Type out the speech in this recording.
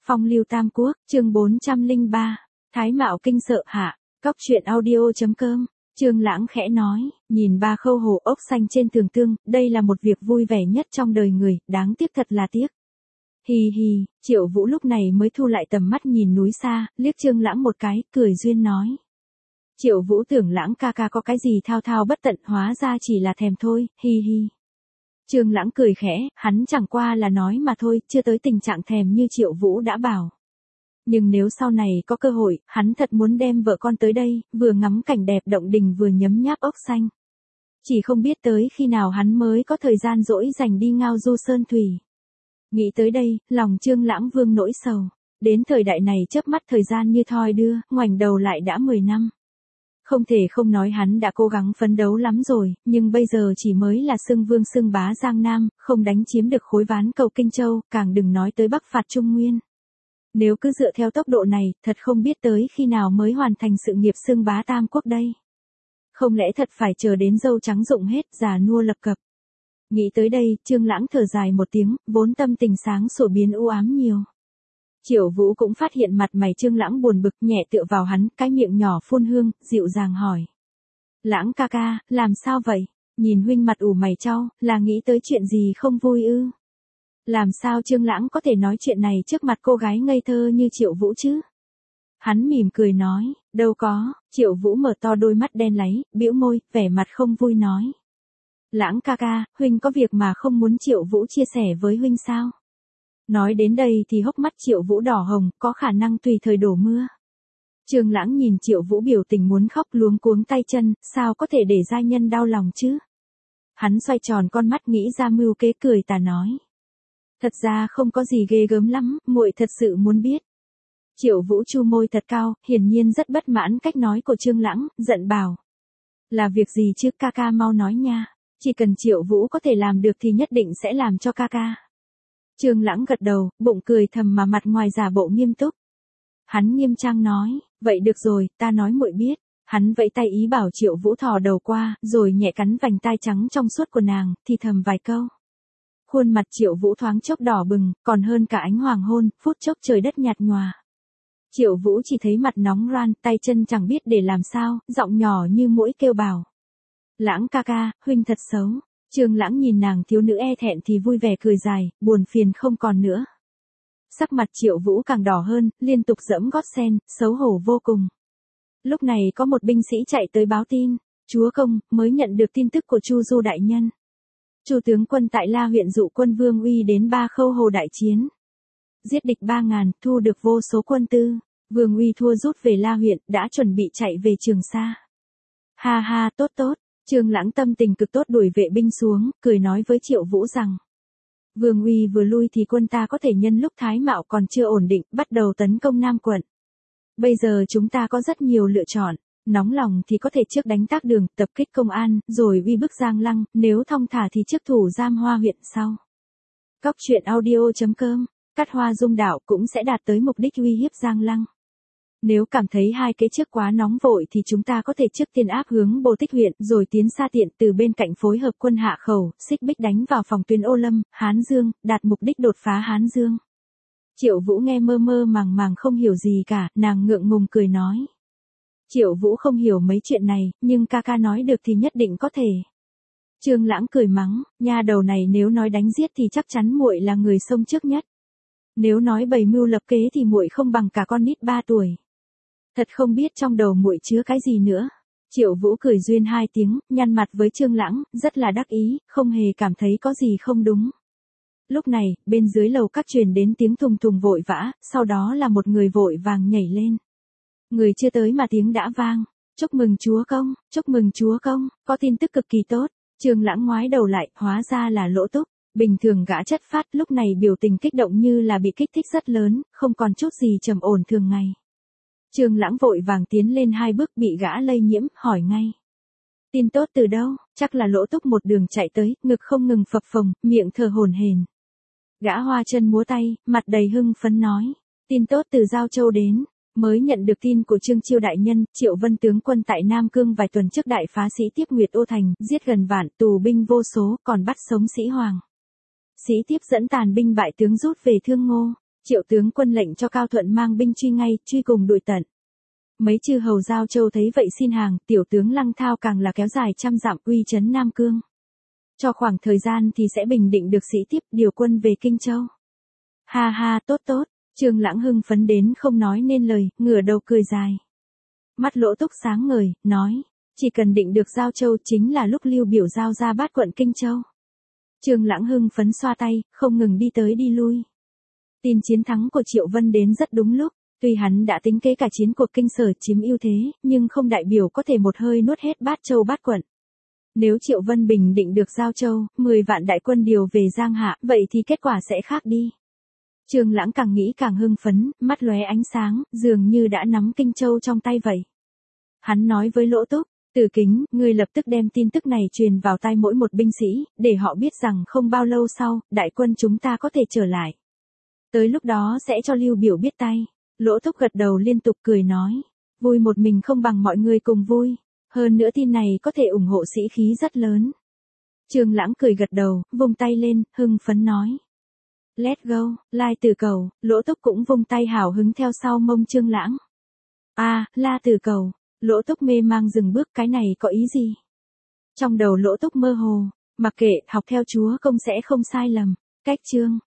Phong lưu Tam Quốc, chương 403, Thái Mạo kinh sợ hạ, Cóc truyện audio.com, Trương Lãng khẽ nói, nhìn ba khâu hồ ốc xanh trên tường tương, đây là một việc vui vẻ nhất trong đời người, đáng tiếc thật là tiếc. Hì hì, Triệu Vũ lúc này mới thu lại tầm mắt nhìn núi xa, liếc Trương Lãng một cái, cười duyên nói. Triệu Vũ tưởng Lãng ca ca có cái gì thao thao bất tận, hóa ra chỉ là thèm thôi, hi hi. Trương Lãng cười khẽ, hắn chẳng qua là nói mà thôi, chưa tới tình trạng thèm như Triệu Vũ đã bảo. Nhưng nếu sau này có cơ hội, hắn thật muốn đem vợ con tới đây, vừa ngắm cảnh đẹp động đình vừa nhấm nháp ốc xanh. Chỉ không biết tới khi nào hắn mới có thời gian rỗi rảnh đi ngao du sơn thủy. Nghĩ tới đây, lòng Trương Lãng vương nỗi sầu. Đến thời đại này chớp mắt thời gian như thoi đưa, ngoảnh đầu lại đã 10 năm. Không thể không nói hắn đã cố gắng phấn đấu lắm rồi, nhưng bây giờ chỉ mới là xưng vương xưng bá Giang Nam, không đánh chiếm được khối ván cầu Kinh Châu, càng đừng nói tới Bắc phạt Trung Nguyên. Nếu cứ dựa theo tốc độ này, thật không biết tới khi nào mới hoàn thành sự nghiệp xưng bá Tam Quốc đây. Không lẽ thật phải chờ đến dâu trắng rụng hết, già nua lập cập. Nghĩ tới đây, Trương Lãng thở dài một tiếng, vốn tâm tình sáng sủa biến u ám nhiều. Triệu Vũ cũng phát hiện mặt mày Trương Lãng buồn bực, nhẹ tựa vào hắn, cái miệng nhỏ phun hương, dịu dàng hỏi. Lãng ca ca, làm sao vậy? Nhìn huynh mặt ủ mày chau, là nghĩ tới chuyện gì không vui ư? Làm sao Trương Lãng có thể nói chuyện này trước mặt cô gái ngây thơ như Triệu Vũ chứ? Hắn mỉm cười nói, đâu có. Triệu Vũ mở to đôi mắt đen láy, bĩu môi, vẻ mặt không vui nói. Lãng ca ca, huynh có việc mà không muốn Triệu Vũ chia sẻ với huynh sao? Nói đến đây thì hốc mắt Triệu Vũ đỏ hồng, có khả năng tùy thời đổ mưa. Trương Lãng nhìn Triệu Vũ biểu tình muốn khóc luống cuống tay chân, sao có thể để giai nhân đau lòng chứ? Hắn xoay tròn con mắt nghĩ ra mưu kế cười tà nói. Thật ra không có gì ghê gớm lắm, muội thật sự muốn biết. Triệu Vũ chu môi thật cao, hiển nhiên rất bất mãn cách nói của Trương Lãng, giận bảo. Là việc gì chứ ca ca mau nói nha, chỉ cần Triệu Vũ có thể làm được thì nhất định sẽ làm cho ca ca. Trương Lãng gật đầu, bụng cười thầm mà mặt ngoài giả bộ nghiêm túc. Hắn nghiêm trang nói, vậy được rồi, ta nói muội biết. Hắn vẫy tay ý bảo Triệu Vũ thò đầu qua, rồi nhẹ cắn vành tai trắng trong suốt của nàng, thì thầm vài câu. Khuôn mặt Triệu Vũ thoáng chốc đỏ bừng, còn hơn cả ánh hoàng hôn, phút chốc trời đất nhạt nhòa. Triệu Vũ chỉ thấy mặt nóng ran, tay chân chẳng biết để làm sao, giọng nhỏ như muỗi kêu bảo. Lãng ca ca, huynh thật xấu. Trương Lãng nhìn nàng thiếu nữ e thẹn thì vui vẻ cười dài, buồn phiền không còn nữa. Sắc mặt Triệu Vũ càng đỏ hơn, liên tục giẫm gót sen, xấu hổ vô cùng. Lúc này có một binh sĩ chạy tới báo tin, chúa công, mới nhận được tin tức của Chu Du đại nhân. Chu tướng quân tại La huyện dụ quân Vương Uy đến Ba Khâu Hồ đại chiến. Giết địch 3.000, thu được vô số quân tư. Vương Uy thua rút về La huyện, đã chuẩn bị chạy về Trường Sa. Ha ha, tốt tốt. Trương Lãng tâm tình cực tốt đuổi vệ binh xuống, cười nói với Triệu Vũ rằng. Vương Uy vừa lui thì quân ta có thể nhân lúc Thái Mạo còn chưa ổn định, bắt đầu tấn công Nam quận. Bây giờ chúng ta có rất nhiều lựa chọn. Nóng lòng thì có thể trước đánh Tác Đường, tập kích Công An, rồi uy bức Giang Lăng, nếu thong thả thì trước thủ Giam Hoa huyện sau. Cóc truyện audio.com, Cát Hoa Dung Đạo cũng sẽ đạt tới mục đích uy hiếp Giang Lăng. Nếu cảm thấy hai cái trước quá nóng vội thì chúng ta có thể trước tiên áp hướng Bồ Tích huyện, rồi tiến xa tiện từ bên cạnh phối hợp quân Hạ Khẩu, xích bích đánh vào phòng tuyến Ô Lâm, Hán Dương, đạt mục đích đột phá Hán Dương. Triệu Vũ nghe mơ mơ màng màng không hiểu gì cả, nàng ngượng ngùng cười nói. Triệu Vũ không hiểu mấy chuyện này, nhưng ca ca nói được thì nhất định có thể. Trương Lãng cười mắng, nha đầu này nếu nói đánh giết thì chắc chắn muội là người xông trước nhất. Nếu nói bày mưu lập kế thì muội không bằng cả con nít 3 tuổi. Thật không biết trong đầu muội chứa cái gì nữa. Triệu Vũ cười duyên 2 tiếng, nhăn mặt với Trương Lãng, rất là đắc ý, không hề cảm thấy có gì không đúng. Lúc này, bên dưới lầu các truyền đến tiếng thùng thùng vội vã, sau đó là một người vội vàng nhảy lên. Người chưa tới mà tiếng đã vang. Chúc mừng chúa công, chúc mừng chúa công, có tin tức cực kỳ tốt. Trương Lãng ngoái đầu lại, hóa ra là Lỗ Túc. Bình thường gã chất phát lúc này biểu tình kích động như là bị kích thích rất lớn, không còn chút gì trầm ổn thường ngày. Trương Lãng vội vàng tiến lên 2 bước bị gã lây nhiễm, hỏi ngay. Tin tốt từ đâu? Chắc là Lỗ Túc một đường chạy tới, ngực không ngừng phập phồng, miệng thở hổn hển. Gã hoa chân múa tay, mặt đầy hưng phấn nói. Tin tốt từ Giao Châu đến. Mới nhận được tin của Trương Chiêu đại nhân, Triệu Vân tướng quân tại Nam Cương vài tuần trước đại phá sĩ Tiếp Nguyệt Ô Thành, giết gần vạn, tù binh vô số, còn bắt sống sĩ Hoàng. Sĩ Tiếp dẫn tàn binh bại tướng rút về Thương Ngô. Triệu tướng quân lệnh cho Cao Thuận mang binh truy ngay, truy cùng đuổi tận. Mấy chư hầu Giao Châu thấy vậy xin hàng, tiểu tướng Lăng Thao càng là kéo dài 100 dặm uy trấn Nam Cương. Cho khoảng thời gian thì sẽ bình định được sĩ tiếp điều quân về Kinh Châu. Ha ha, tốt tốt, Trương Lãng hưng phấn đến không nói nên lời, ngửa đầu cười dài. Mắt Lỗ Túc sáng ngời, nói, chỉ cần định được Giao Châu chính là lúc Lưu Biểu giao ra bát quận Kinh Châu. Trương Lãng hưng phấn xoa tay, không ngừng đi tới đi lui. Tin chiến thắng của Triệu Vân đến rất đúng lúc, tuy hắn đã tính kế cả chiến cuộc Kinh Sở chiếm ưu thế, nhưng không đại biểu có thể một hơi nuốt hết bát châu bát quận. Nếu Triệu Vân bình định được Giao Châu, 10 vạn đại quân điều về Giang Hạ, vậy thì kết quả sẽ khác đi. Trương Lãng càng nghĩ càng hưng phấn, mắt lóe ánh sáng, dường như đã nắm Kinh Châu trong tay vậy. Hắn nói với Lỗ Túc, Từ Kính, ngươi lập tức đem tin tức này truyền vào tai mỗi một binh sĩ, để họ biết rằng không bao lâu sau, đại quân chúng ta có thể trở lại. Tới lúc đó sẽ cho Lưu Biểu biết tay. Lỗ Túc gật đầu liên tục cười nói, vui một mình không bằng mọi người cùng vui. Hơn nữa tin này có thể ủng hộ sĩ khí rất lớn. Trương Lãng cười gật đầu, vung tay lên, hưng phấn nói. Let's go, Lai Tử Cầu, Lỗ Túc cũng vung tay hào hứng theo sau mông Trương Lãng. La Tử Cầu, Lỗ Túc mê mang dừng bước, cái này có ý gì? Trong đầu Lỗ Túc mơ hồ, mặc kệ, học theo chúa công sẽ không sai lầm. Cách chương